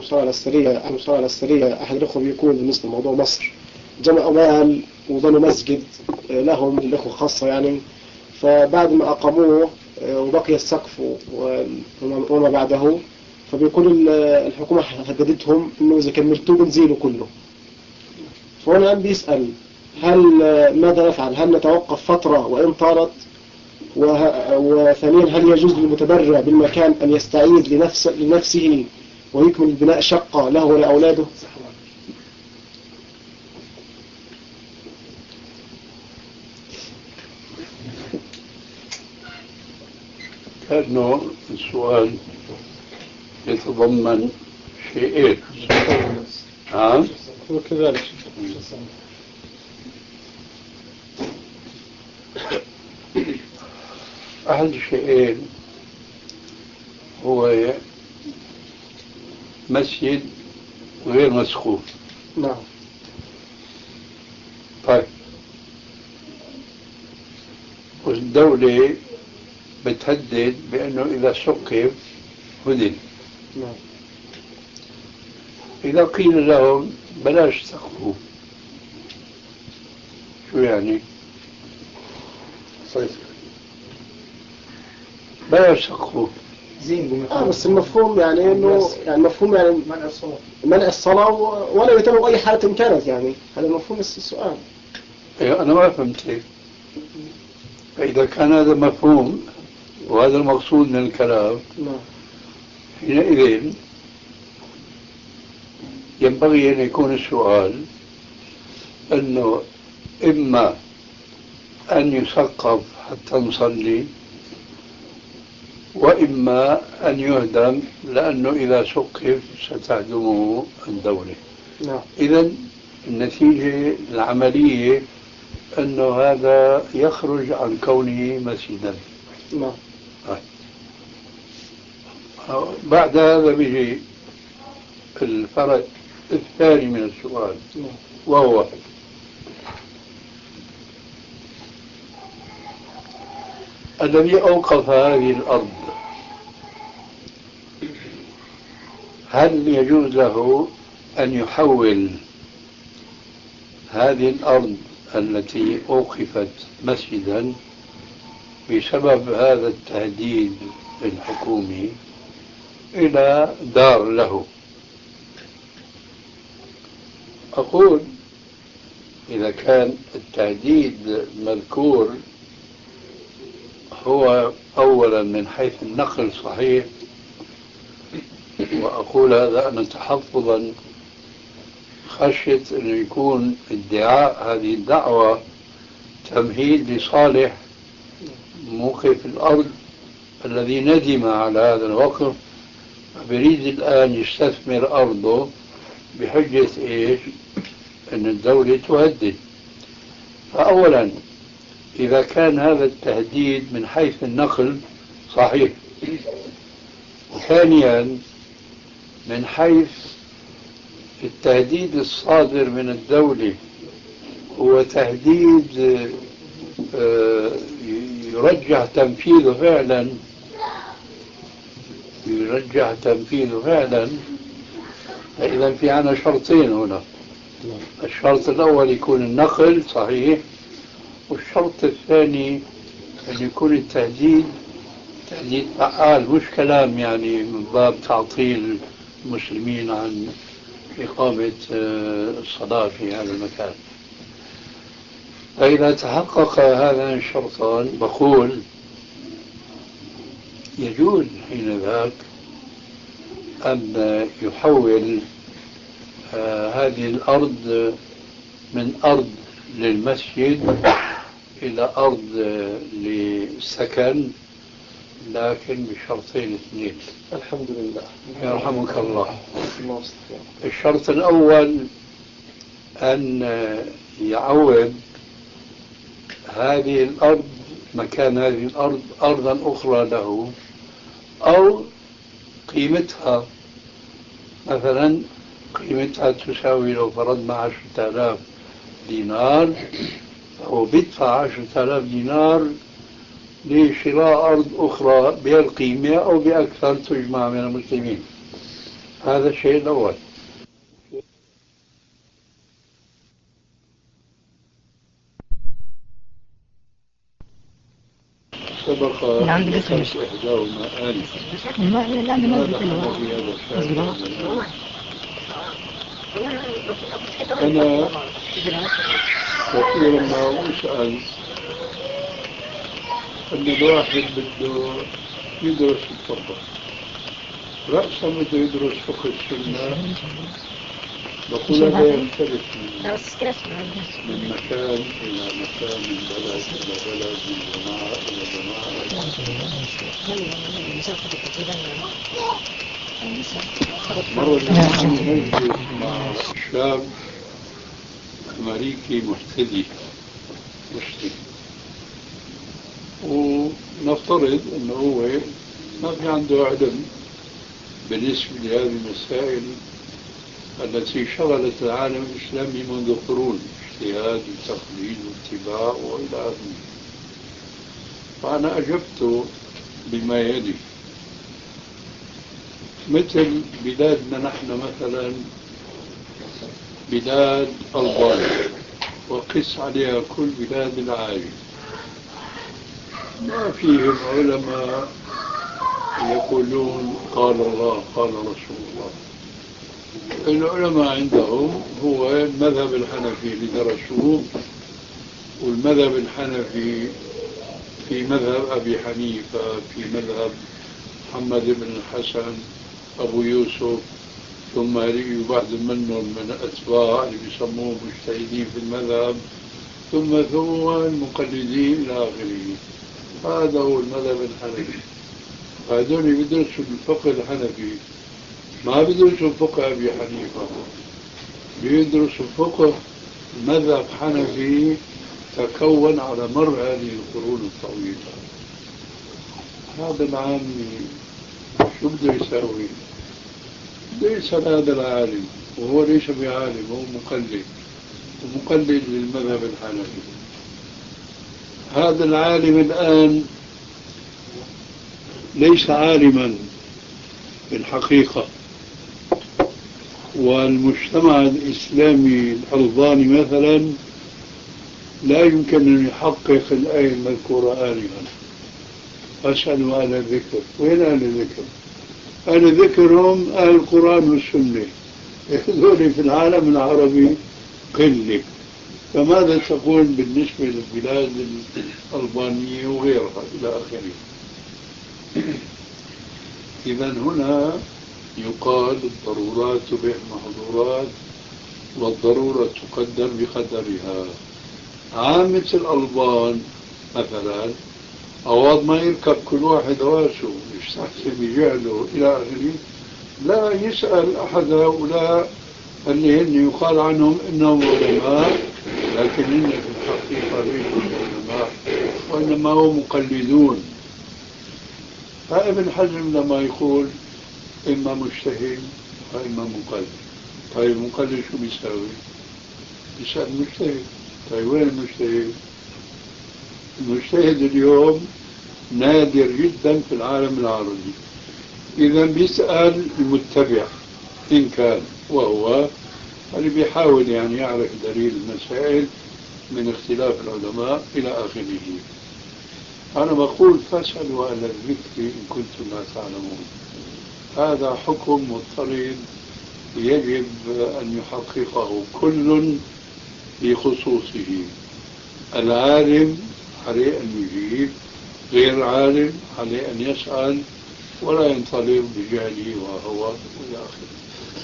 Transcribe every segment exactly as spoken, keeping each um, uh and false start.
المصارعة السرية المصارعة السرية أحد الأخوة بيقول بالنسبة لموضوع مصر جمعوا مال وبنوا مسجد لهم الأخوة خاصة يعني، فبعد ما أقاموه وبقي السقف وما بعده، فبيكون الحكومة هددتهم إنه إذا كملتوا بنزيلوا كله. فهنا الآن بيسأل هل ماذا نفعل؟ هل نتوقف فترة وإن طالت؟ وثانيا هل يجوز للمتبرع بالمكان أن يستعيد لنفس لنفسه ويكمل بناء شقة له ولأولاده؟ كأنه السؤال يتضمن شيئين. ها؟ وكذلك أحد الشيئين هو مسجد غير مسقوف. نعم. طيب، والدولة بتهدد بأنه إذا سقف هدن. نعم. إذا قيل لهم بلاش سقفوا، شو يعني؟ صحيح. بلاش سقفوا. زين آه بس المفهوم يعني إنه يعني مفهوم يعني منع الصلاة منع الصلاة ولا يتم بأي حالة كانت، يعني هذا مفهوم السؤال. إيه، أنا ما فهمت هيك. فإذا كان هذا مفهوم وهذا المقصود من الكلام، نعم. حينئذ ينبغي أن يكون السؤال أنه إما أن يسقف حتى نصلي، وإما أن يهدم لأنه إذا سقف ستهدمه الدولة. نعم. إذن النتيجة العملية أنه هذا يخرج عن كونه مسجدا. نعم. بعد هذا بيجي الفرق الثاني من السؤال، وهو الذي أوقف هذه الأرض هل يجوز له أن يحول هذه الأرض التي أوقفت مسجدا بسبب هذا التهديد الحكومي إلى دار له؟ أقول إذا كان التهديد مذكور هو أولا من حيث النقل صحيح، وأقول هذا أنا تحفظا خشية أن يكون ادعاء هذه الدعوة تمهيد لصالح موقف الأرض الذي ندم على هذا الوقف فبريد الآن يستثمر أرضه بحجة إيش؟ أن الدولة تهدد. فأولا إذا كان هذا التهديد من حيث النقل صحيح، وثانيا من حيث التهديد الصادر من الدولة هو تهديد يرجح تنفيذه فعلا يرجح تنفيذه فعلا فإذا في عنا شرطين هنا. الشرط الأول يكون النقل صحيح، والشرط الثاني أن يكون التهديد تهديد فعال، مش كلام يعني من باب تعطيل المسلمين عن إقامة الصلاة في هذا المكان. فإذا تحقق هذان الشرطان بقول يجوز حين ذاك أن يحول آه هذه الأرض من أرض للمسجد إلى أرض للسكن، لكن بشرطين اثنين. الحمد لله. يرحمك الله. الشرط الأول أن يعوض هذه الأرض مكان هذه الأرض أرضا أخرى له، أو قيمتها مثلا قيمتها تساوي لو فرضنا عشرة آلاف دينار، فهو بيدفع عشرة آلاف دينار لشراء أرض أخرى بهالقيمة أو بأكثر تجمع من المسلمين. هذا الشيء الأول. سبق ذكرت إحداهما آنفا. أنا كثيرا ما أسأل أن الواحد بده يدرس الفقه، رأسا بده يدرس فقه السنة، بقول هذا يختلف من مكان إلى مكان، من بلد إلى بلد، من جماعة إلى جماعة. مرة نجلس مع شاب أمريكي محتدي مسلم، ونفترض أنه هو ما في عنده علم بالنسبة لهذه المسائل التي شغلت العالم الإسلامي منذ قرون، اجتهاد وتقليد واتباع وإلى آخره. فأنا أجبت بما يلي: مثل بلادنا نحن مثلا بلاد ألبانيا، وقس عليها كل بلاد العالم، ما فيهم علماء يقولون قال الله قال رسول الله. العلماء عندهم هو المذهب الحنفي اللي درسوه، والمذهب الحنفي في مذهب أبي حنيفة، في مذهب محمد بن الحسن أبو يوسف، ثم يلي بعض منهم من أتباع اللي بيسموهم مجتهدين في المذهب، ثم ثم المقلدين إلى آخره. هذا هو المذهب الحنفي. هذول بيدرسوا الفقه الحنفي، ما بيدرسوا فقه أبي حنيفة، بيدرسوا فقه مذهب حنفي تكون على مر هذه القرون الطويلة. هذا العامي شو بده يساوي؟ بده يسأل هذا العالم، وهو ليس بعالم، هو مقلد، ومقلد للمذهب الحنفي. هذا العالم الآن ليس عالما في الحقيقة، والمجتمع الإسلامي الألباني مثلا لا يمكن أن يحقق الآية المذكورة آنفا. أسألوا أهل الذكر، وين أهل الذكر؟ أهل ذكرهم أهل القرآن والسنة، هذول في العالم العربي قلة. فماذا تقول بالنسبة للبلاد الألبانية وغيرها إلى آخره؟ إذا هنا يقال الضرورات تبيح المحظورات، والضرورة تقدر بقدرها. عامة الألبان مثلا أوض ما يركب كل واحد راسه يستحسن بجهله إلى آخره، لا يسأل أحد هؤلاء اللي هن يقال عنهم إنهم علماء، لكن هن في الحقيقة ليسوا علماء، وإنما هم مقلدون. فابن حزم لما يقول إما مجتهد وإما مقلد، طيب مقلد شو بيساوي؟ بيسأل مجتهد. طيب وين المجتهد؟ المجتهد اليوم نادر جدا في العالم العربي. إذا بيسأل المتبع إن كان، وهو اللي بيحاول يعني يعرف دليل المسائل من اختلاف العلماء إلى آخره. أنا بقول فاسألوا أهل الذكر إن كنتم لا تعلمون. هذا حكم مضطرد يجب أن يحققه كل في خصوصه. العالم عليه أن يجيب، غير عالم عليه أن يسأل ولا ينطلق بجهله وهو إلى آخره.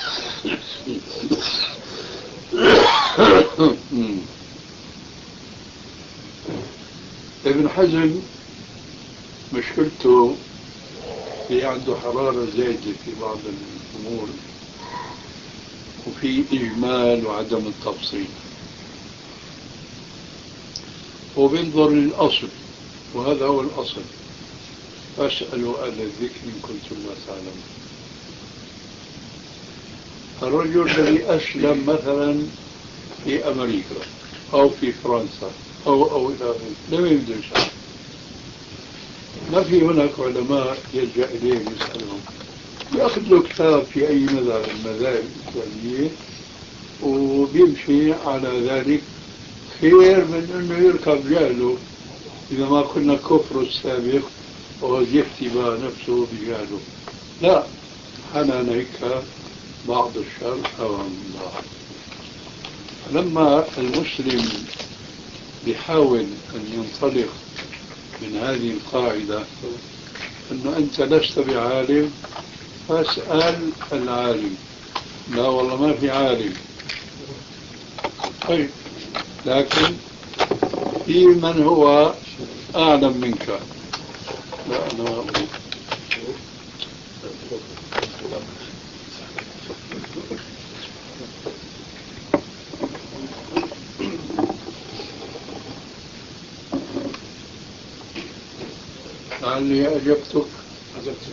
ابن حزم مشكلته في عنده حرارة زايدة في بعض الأمور، وفي إجمال وعدم التفصيل، وبينظر للأصل، وهذا هو الأصل. فاسألوا أهل الذكر إن كنتم لا تعلمون. الرجل الذي أسلم مثلا في أمريكا أو في فرنسا أو أو إلى آخره لم يدرس، ما في هناك علماء يلجأ إليهم يسألهم. ياخذ له كتاب في أي مذهب من المذاهب الإسلامية وبيمشي على ذلك خير من أنه يركب جهله، إذا ما قلنا كفر السابق وهو يفتبى نفسه بجهله. لا، أنا هيك بعض الشر أمام الله. لما المسلم بيحاول أن ينطلق من هذه القاعدة أنه أنت لست بعالم فاسأل العالم. لا والله ما في عالم. طيب، لكن في من هو أعلم منك. لا أنا أقول لعلي أجبتك.